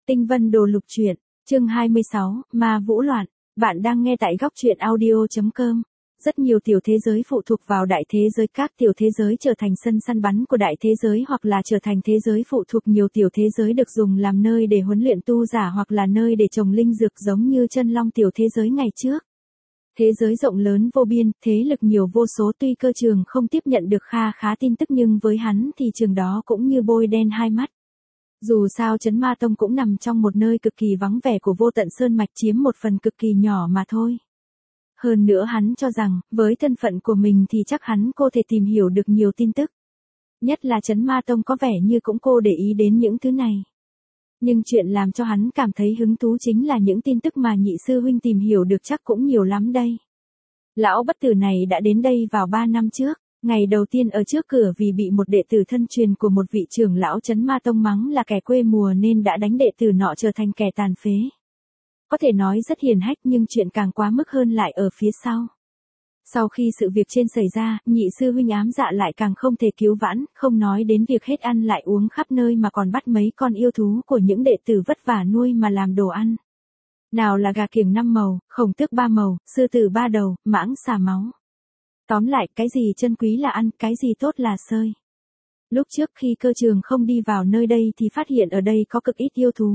Tinh Vân Đồ Lục Truyện, chương 26, Ma Vũ Loạn. Bạn đang nghe tại góc truyện audio.com. Rất nhiều tiểu thế giới phụ thuộc vào đại thế giới, các tiểu thế giới trở thành sân săn bắn của đại thế giới hoặc là trở thành thế giới phụ thuộc nhiều tiểu thế giới được dùng làm nơi để huấn luyện tu giả hoặc là nơi để trồng linh dược giống như chân long tiểu thế giới ngày trước. Thế giới rộng lớn vô biên, thế lực nhiều vô số, tuy cơ trường không tiếp nhận được kha khá tin tức nhưng với hắn thì trường đó cũng như bôi đen hai mắt. Dù sao Trấn Ma Tông cũng nằm trong một nơi cực kỳ vắng vẻ của Vô Tận Sơn Mạch, chiếm một phần cực kỳ nhỏ mà thôi. Hơn nữa hắn cho rằng, với thân phận của mình thì chắc hắn cô thể tìm hiểu được nhiều tin tức. Nhất là Trấn Ma Tông có vẻ như cũng cô để ý đến những thứ này. Nhưng chuyện làm cho hắn cảm thấy hứng thú chính là những tin tức mà nhị sư huynh tìm hiểu được chắc cũng nhiều lắm đây. Lão bất tử này đã đến đây vào 3 năm trước. Ngày đầu tiên ở trước cửa vì bị một đệ tử thân truyền của một vị trưởng lão Trấn Ma Tông mắng là kẻ quê mùa nên đã đánh đệ tử nọ trở thành kẻ tàn phế. Có thể nói rất hiền hách nhưng chuyện càng quá mức hơn lại ở phía sau. Sau khi sự việc trên xảy ra, nhị sư huynh ám dạ lại càng không thể cứu vãn, không nói đến việc hết ăn lại uống khắp nơi mà còn bắt mấy con yêu thú của những đệ tử vất vả nuôi mà làm đồ ăn. Nào là gà kiểng 5 màu, khổng tước 3 màu, sư tử 3 đầu, mãng xà máu. Tóm lại, cái gì chân quý là ăn, cái gì tốt là sơi. Lúc trước khi cơ trường không đi vào nơi đây thì phát hiện ở đây có cực ít yêu thú.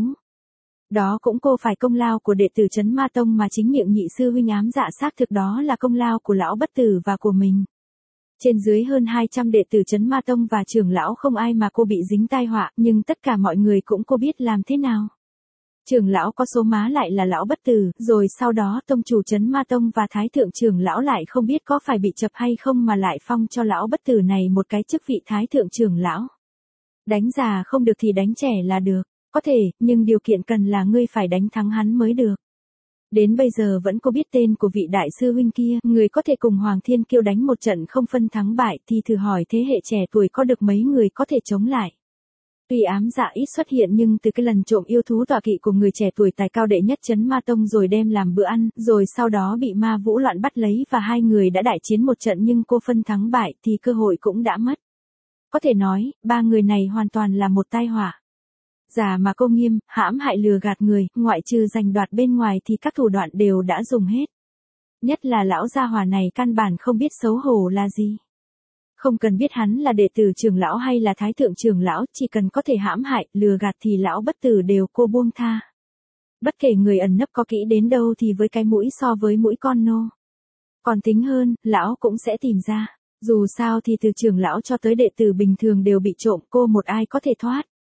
Đó cũng cô phải công lao của đệ tử Trấn Ma Tông mà chính miệng nhị sư huynh ám dạ xác thực đó là công lao của lão bất tử và của mình. Trên dưới hơn 200 đệ tử Trấn Ma Tông và trưởng lão không ai mà cô bị dính tai họa, nhưng tất cả mọi người cũng cô biết làm thế nào. Trưởng lão có số má lại là lão bất tử, rồi sau đó tông chủ Trấn Ma Tông và thái thượng trưởng lão lại không biết có phải bị chập hay không mà lại phong cho lão bất tử này một cái chức vị thái thượng trưởng lão. Đánh già không được thì đánh trẻ là được, có thể, nhưng điều kiện cần là ngươi phải đánh thắng hắn mới được. Đến bây giờ vẫn có biết tên của vị đại sư huynh kia, người có thể cùng Hoàng Thiên Kiêu đánh một trận không phân thắng bại thì thử hỏi thế hệ trẻ tuổi có được mấy người có thể chống lại. Tuy ám dạ ít xuất hiện nhưng từ cái lần trộm yêu thú tọa kỵ của người trẻ tuổi tài cao đệ nhất Trấn Ma Tông rồi đem làm bữa ăn, rồi sau đó bị Ma Vũ Loạn bắt lấy và hai người đã đại chiến một trận nhưng cô phân thắng bại thì cơ hội cũng đã mất. Có thể nói, ba người này hoàn toàn là một tai họa. Giả mà cô nghiêm, hãm hại lừa gạt người, ngoại trừ giành đoạt bên ngoài thì các thủ đoạn đều đã dùng hết. Nhất là lão gia hỏa này căn bản không biết xấu hổ là gì. Không cần biết hắn là đệ tử trưởng lão hay là thái thượng trưởng lão, chỉ cần có thể hãm hại, lừa gạt thì lão bất tử đều cô buông tha. Bất kể người ẩn nấp có kỹ đến đâu thì với cái mũi so với mũi con nô. Còn tính hơn, lão cũng sẽ tìm ra. Dù sao thì từ trưởng lão cho tới đệ tử bình thường đều bị trộm, cô một ai có thể thoát.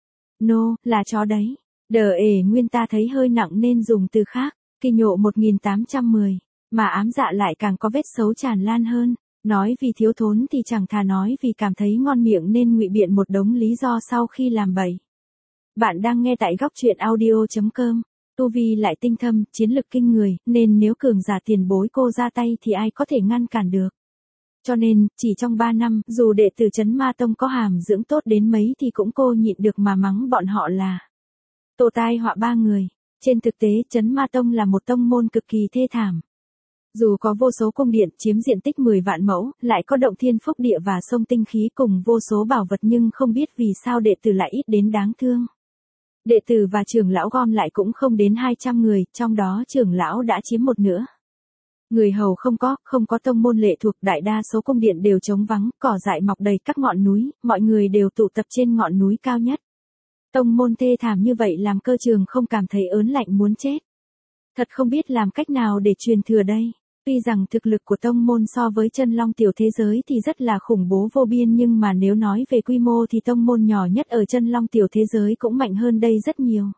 Nô, là chó đấy. Đờ ể nguyên ta thấy hơi nặng nên dùng từ khác. Kỳ nhộ 1810. Mà ám dạ lại càng có vết xấu tràn lan hơn. Nói vì thiếu thốn thì chẳng thà nói vì cảm thấy ngon miệng nên ngụy biện một đống lý do sau khi làm bậy. Bạn đang nghe tại góc truyện audio.com. Tu vi lại tinh thâm, chiến lực kinh người, nên nếu cường giả tiền bối cô ra tay thì ai có thể ngăn cản được. Cho nên, chỉ trong 3 năm, dù đệ tử Trấn Ma Tông có hàm dưỡng tốt đến mấy thì cũng cô nhịn được mà mắng bọn họ là tổ tai họa ba người. Trên thực tế, Trấn Ma Tông là một tông môn cực kỳ thê thảm. Dù có vô số cung điện chiếm diện tích 10 vạn mẫu, lại có động thiên phúc địa và sông tinh khí cùng vô số bảo vật nhưng không biết vì sao đệ tử lại ít đến đáng thương. Đệ tử và trưởng lão gom lại cũng không đến 200 người, trong đó trưởng lão đã chiếm một nửa. Người hầu không có tông môn lệ thuộc, đại đa số cung điện đều trống vắng, cỏ dại mọc đầy các ngọn núi, mọi người đều tụ tập trên ngọn núi cao nhất. Tông môn thê thảm như vậy làm cơ trường không cảm thấy ớn lạnh muốn chết. Thật không biết làm cách nào để truyền thừa đây. Tuy rằng thực lực của tông môn so với chân long tiểu thế giới thì rất là khủng bố vô biên nhưng mà nếu nói về quy mô thì tông môn nhỏ nhất ở chân long tiểu thế giới cũng mạnh hơn đây rất nhiều.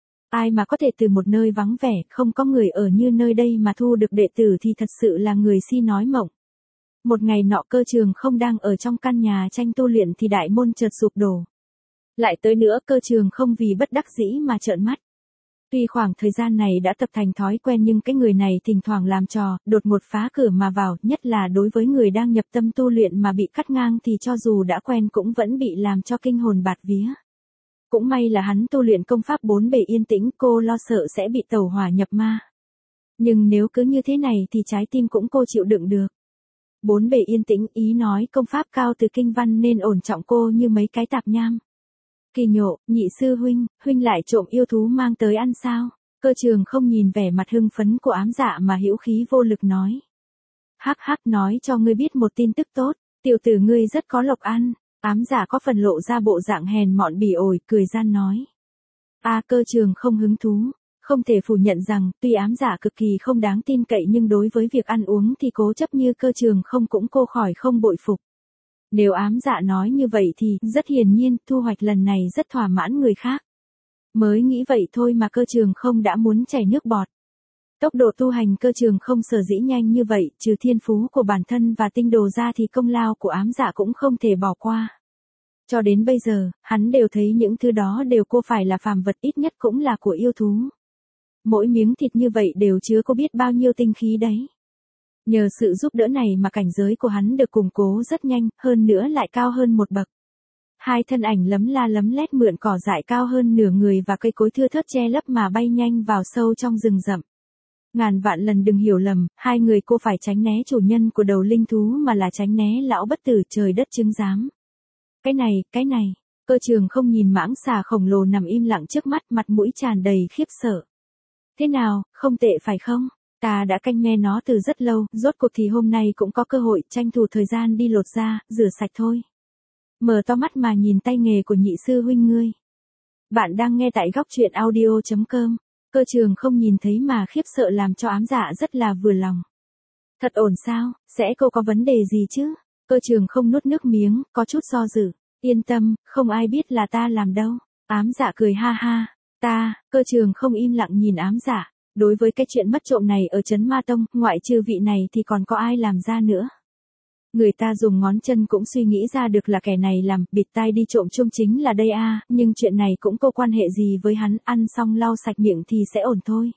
Ai mà có thể từ một nơi vắng vẻ, không có người ở như nơi đây mà thu được đệ tử thì thật sự là người si nói mộng. Một ngày nọ cơ trường không đang ở trong căn nhà tranh tu luyện thì đại môn chợt sụp đổ. Lại tới nữa cơ trường không vì bất đắc dĩ mà trợn mắt. Tuy khoảng thời gian này đã tập thành thói quen nhưng cái người này thỉnh thoảng làm trò, đột ngột phá cửa mà vào, nhất là đối với người đang nhập tâm tu luyện mà bị cắt ngang thì cho dù đã quen cũng vẫn bị làm cho kinh hồn bạt vía. Cũng may là hắn tu luyện công pháp 4 bề yên tĩnh, cô lo sợ sẽ bị tẩu hỏa nhập ma. Nhưng nếu cứ như thế này thì trái tim cũng cô chịu đựng được. 4 bề yên tĩnh ý nói công pháp cao từ kinh văn nên ổn trọng cô như mấy cái tạp nham. Kỳ Nhộ, nhị sư huynh lại trộm yêu thú mang tới ăn sao? Cơ Trường không nhìn vẻ mặt hưng phấn của Ám Dạ mà hữu khí vô lực nói. Hắc hắc, nói cho ngươi biết một tin tức tốt, tiểu tử ngươi rất có lộc ăn. Ám Dạ có phần lộ ra bộ dạng hèn mọn bỉ ổi, cười gian nói. Cơ Trường không hứng thú, không thể phủ nhận rằng tuy Ám Dạ cực kỳ không đáng tin cậy nhưng đối với việc ăn uống thì cố chấp như Cơ Trường không cũng cô khỏi không bội phục. Nếu Ám Dạ nói như vậy thì rất hiển nhiên thu hoạch lần này rất thỏa mãn người khác. Mới nghĩ vậy thôi mà Cơ Trường không đã muốn chảy nước bọt. Tốc độ tu hành Cơ Trường không sở dĩ nhanh như vậy, trừ thiên phú của bản thân và tinh đồ ra thì công lao của Ám Dạ cũng không thể bỏ qua. Cho đến bây giờ, hắn đều thấy những thứ đó đều cô phải là phàm vật, ít nhất cũng là của yêu thú. Mỗi miếng thịt như vậy đều chứa có biết bao nhiêu tinh khí đấy. Nhờ sự giúp đỡ này mà cảnh giới của hắn được củng cố rất nhanh, hơn nữa lại cao hơn một bậc. Hai thân ảnh lấm la lấm lét mượn cỏ dại cao hơn nửa người và cây cối thưa thớt che lấp mà bay nhanh vào sâu trong rừng rậm. Ngàn vạn lần đừng hiểu lầm, hai người cô phải tránh né chủ nhân của đầu linh thú mà là tránh né lão bất tử trời đất chứng giám. Cái này, Cơ Trường không nhìn mãng xà khổng lồ nằm im lặng trước mắt, mặt mũi tràn đầy khiếp sợ. Thế nào, không tệ phải không? Ta đã canh nghe nó từ rất lâu, rốt cuộc thì hôm nay cũng có cơ hội, tranh thủ thời gian đi lột ra, rửa sạch thôi. Mở to mắt mà nhìn tay nghề của nhị sư huynh ngươi. Bạn đang nghe tại góc truyện audio.com. Cơ Trường không nhìn thấy mà khiếp sợ làm cho Ám Dạ rất là vừa lòng. Thật ổn sao, sẽ cô có vấn đề gì chứ? Cơ Trường không nuốt nước miếng, có chút do dự. Yên tâm, không ai biết là ta làm đâu. Ám Dạ cười ha ha. Cơ Trường không im lặng nhìn Ám Dạ. Đối với cái chuyện mất trộm này ở Trấn Ma Tông, ngoại trừ vị này thì còn có ai làm ra nữa. Người ta dùng ngón chân cũng suy nghĩ ra được là kẻ này làm, bịt tai đi trộm chung chính là đây nhưng chuyện này cũng có quan hệ gì với hắn, ăn xong lau sạch miệng thì sẽ ổn thôi.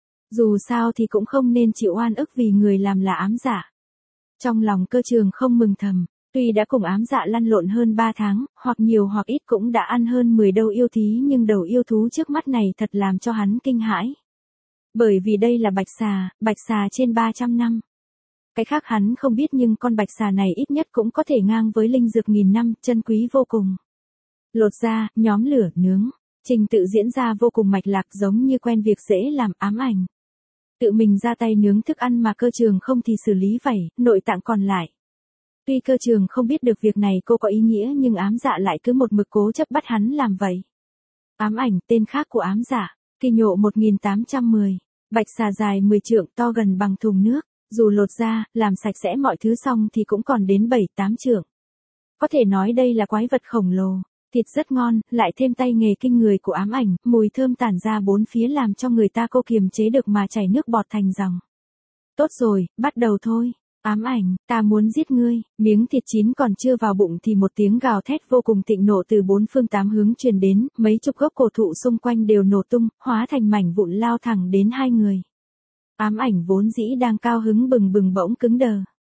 Dù sao thì cũng không nên chịu oan ức vì người làm là Ám Dạ. Trong lòng Cơ Trường không mừng thầm, tuy đã cùng Ám Dạ lăn lộn hơn 3 tháng, hoặc nhiều hoặc ít cũng đã ăn hơn 10 đầu yêu thí nhưng đầu yêu thú trước mắt này thật làm cho hắn kinh hãi. Bởi vì đây là bạch xà trên 300 năm. Cái khác hắn không biết nhưng con bạch xà này ít nhất cũng có thể ngang với linh dược 1000 năm, chân quý vô cùng. Lột ra, nhóm lửa, nướng. Trình tự diễn ra vô cùng mạch lạc giống như quen việc dễ làm. Ám Ảnh tự mình ra tay nướng thức ăn mà Cơ Trường không thì xử lý vảy, nội tạng còn lại. Tuy Cơ Trường không biết được việc này cô có ý nghĩa nhưng Ám Dạ lại cứ một mực cố chấp bắt hắn làm vậy. Ám Ảnh, tên khác của Ám Dạ, Kỳ Nhộ 1810. Bạch xà dài 10 trượng, to gần bằng thùng nước. Dù lột ra, làm sạch sẽ mọi thứ xong thì cũng còn đến 7-8 trượng. Có thể nói đây là quái vật khổng lồ. Thịt rất ngon, lại thêm tay nghề kinh người của Ám Ảnh, mùi thơm tản ra bốn phía làm cho người ta cô kiềm chế được mà chảy nước bọt thành dòng. Tốt rồi, bắt đầu thôi. Ám Ảnh, ta muốn giết ngươi. Miếng thịt chín còn chưa vào bụng thì một tiếng gào thét vô cùng thịnh nộ từ bốn phương tám hướng truyền đến, mấy chục gốc cổ thụ xung quanh đều nổ tung, hóa thành mảnh vụn lao thẳng đến hai người. Ám Ảnh vốn dĩ đang cao hứng bừng bừng bỗng cứng đờ.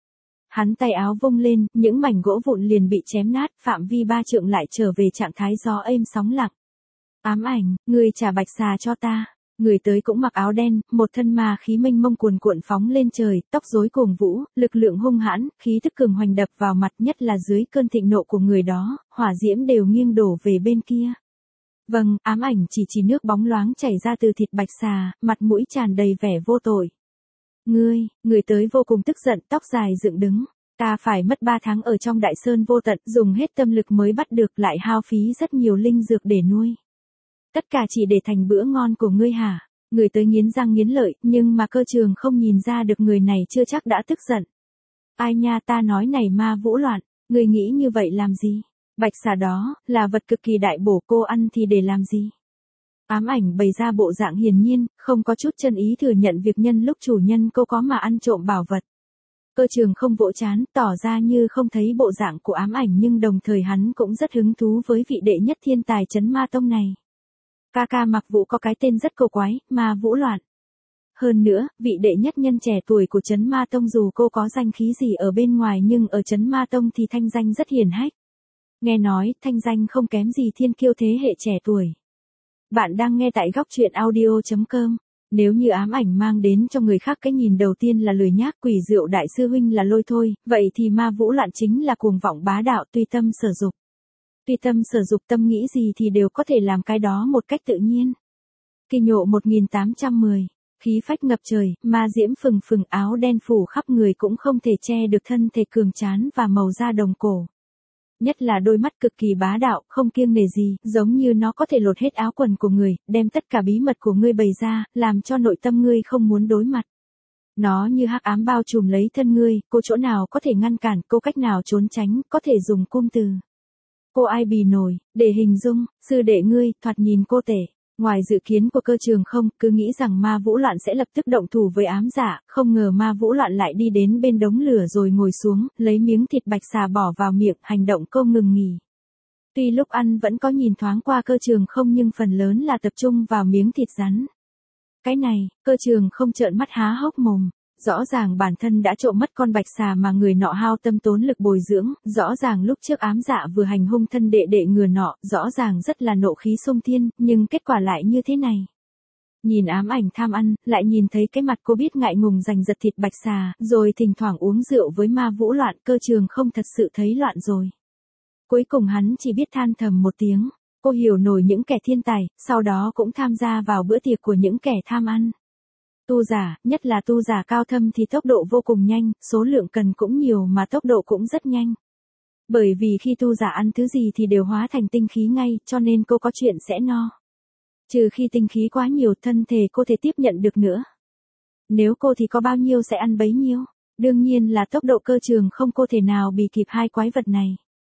Hắn tay áo vung lên, những mảnh gỗ vụn liền bị chém nát, phạm vi 3 trượng lại trở về trạng thái gió êm sóng lặng. Ám Ảnh, ngươi trả bạch xà cho ta. Người tới cũng mặc áo đen, một thân ma khí mênh mông cuồn cuộn phóng lên trời, tóc rối cuồng vũ, lực lượng hung hãn, khí thức cường hoành đập vào mặt, nhất là dưới cơn thịnh nộ của người đó, hỏa diễm đều nghiêng đổ về bên kia. Vâng, Ám Ảnh chỉ nước bóng loáng chảy ra từ thịt bạch xà, mặt mũi tràn đầy vẻ vô tội. Người tới vô cùng tức giận, tóc dài dựng đứng. Ta phải mất 3 tháng ở trong đại sơn vô tận, dùng hết tâm lực mới bắt được, lại hao phí rất nhiều linh dược để nuôi. Tất cả chỉ để thành bữa ngon của ngươi hả? Người tới nghiến răng nghiến lợi, nhưng mà Cơ Trường không nhìn ra được người này chưa chắc đã tức giận. Ai nha, ta nói này ma vũ loạn, ngươi nghĩ như vậy làm gì? Bạch xà đó, là vật cực kỳ đại bổ, cô ăn thì để làm gì? Ám Ảnh bày ra bộ dạng hiển nhiên, không có chút chân ý thừa nhận việc nhân lúc chủ nhân cô có mà ăn trộm bảo vật. Cơ Trường không vỗ trán, tỏ ra như không thấy bộ dạng của Ám Ảnh nhưng đồng thời hắn cũng rất hứng thú với vị đệ nhất thiên tài Trấn Ma Tông này. Ca ca Mặc Vũ có cái tên rất cổ quái, Ma Vũ Loạn. Hơn nữa, vị đệ nhất nhân trẻ tuổi của Trấn Ma Tông dù cô có danh khí gì ở bên ngoài nhưng ở Trấn Ma Tông thì thanh danh rất hiển hách. Nghe nói, thanh danh không kém gì thiên kiêu thế hệ trẻ tuổi. Bạn đang nghe tại góc truyện audio.com. Nếu như Ám Ảnh mang đến cho người khác cái nhìn đầu tiên là lười nhác, quỷ rượu đại sư huynh là lôi thôi, vậy thì Ma Vũ Loạn chính là cuồng vọng bá đạo tùy tâm sở dục. Tùy tâm sở dục, tâm nghĩ gì thì đều có thể làm cái đó một cách tự nhiên. Kỳ Nhộ 1810. Khí phách ngập trời, ma diễm phừng phừng, áo đen phủ khắp người cũng không thể che được thân thể cường tráng và màu da đồng cổ. Nhất là đôi mắt cực kỳ bá đạo, không kiêng nể gì, giống như nó có thể lột hết áo quần của người, đem tất cả bí mật của ngươi bày ra, làm cho nội tâm ngươi không muốn đối mặt. Nó như hắc ám bao trùm lấy thân ngươi, cô chỗ nào có thể ngăn cản, cô cách nào trốn tránh, có thể dùng cụm từ. Cô ai bì nổi, để hình dung, sư đệ ngươi, thoạt nhìn cô tể. Ngoài dự kiến của Cơ Trường Không, cứ nghĩ rằng Ma Vũ Loạn sẽ lập tức động thủ với ám dạ, không ngờ Ma Vũ Loạn lại đi đến bên đống lửa rồi ngồi xuống, lấy miếng thịt bạch xà bỏ vào miệng, hành động không ngừng nghỉ. Tuy lúc ăn vẫn có nhìn thoáng qua Cơ Trường Không nhưng phần lớn là tập trung vào miếng thịt rắn. Cái này, Cơ Trường Không trợn mắt há hốc mồm. Rõ ràng bản thân đã trộm mất con bạch xà mà người nọ hao tâm tốn lực bồi dưỡng, rõ ràng lúc trước ám dạ vừa hành hung thân đệ đệ người nọ, rõ ràng rất là nộ khí xông thiên, nhưng kết quả lại như thế này. Nhìn ám ảnh tham ăn, lại nhìn thấy cái mặt cô biết ngại ngùng giành giật thịt bạch xà, rồi thỉnh thoảng uống rượu với Ma Vũ Loạn, Cơ Trường Không thật sự thấy loạn rồi. Cuối cùng hắn chỉ biết than thầm một tiếng, cô hiểu nổi những kẻ thiên tài, sau đó cũng tham gia vào bữa tiệc của những kẻ tham ăn. Tu giả, nhất là tu giả cao thâm thì tốc độ vô cùng nhanh, số lượng cần cũng nhiều mà tốc độ cũng rất nhanh. Bởi vì khi tu giả ăn thứ gì thì đều hóa thành tinh khí ngay, cho nên cô có chuyện sẽ no. Trừ khi tinh khí quá nhiều, thân thể cô thể tiếp nhận được nữa. Nếu cô thì có bao nhiêu sẽ ăn bấy nhiêu. Đương nhiên là tốc độ Cơ Trường Không cô thể nào bì kịp hai quái vật này.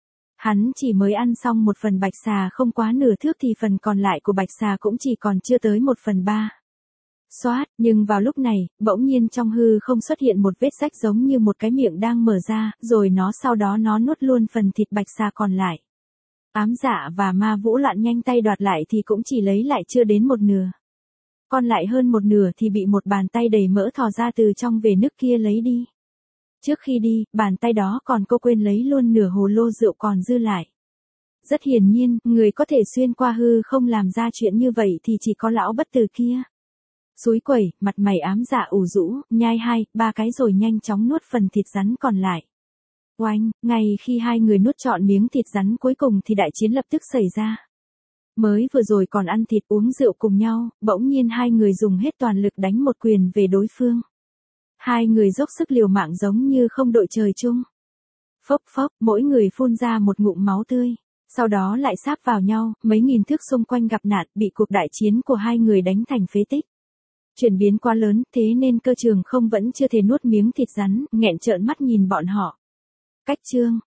Hắn chỉ mới ăn xong một phần bạch xà không quá nửa thước thì phần còn lại của bạch xà cũng chỉ còn chưa tới 1/3. Xoát, nhưng vào lúc này, bỗng nhiên trong hư không xuất hiện một vết rách giống như một cái miệng đang mở ra, rồi sau đó nó nuốt luôn phần thịt bạch xà còn lại. Ám dạ và Ma Vũ Loạn nhanh tay đoạt lại thì cũng chỉ lấy lại chưa đến một nửa. Còn lại hơn một nửa thì bị một bàn tay đầy mỡ thò ra từ trong về nứt kia lấy đi. Trước khi đi, bàn tay đó còn cô quên lấy luôn nửa hồ lô rượu còn dư lại. Rất hiển nhiên, người có thể xuyên qua hư không làm ra chuyện như vậy thì chỉ có lão bất tử kia. Xúi quẩy, mặt mày ám dạ ủ rũ, nhai 2-3 cái rồi nhanh chóng nuốt phần thịt rắn còn lại. Oanh, ngay khi hai người nuốt trọn miếng thịt rắn cuối cùng thì đại chiến lập tức xảy ra. Mới vừa rồi còn ăn thịt uống rượu cùng nhau, bỗng nhiên hai người dùng hết toàn lực đánh một quyền về đối phương. Hai người dốc sức liều mạng giống như không đội trời chung. Phốc phốc, mỗi người phun ra một ngụm máu tươi. Sau đó lại sáp vào nhau, mấy nghìn thước xung quanh gặp nạn, bị cuộc đại chiến của hai người đánh thành phế tích. Chuyển biến quá lớn, thế nên Cơ Trường Không vẫn chưa thể nuốt miếng thịt rắn, nghẹn trợn mắt nhìn bọn họ. Cách chương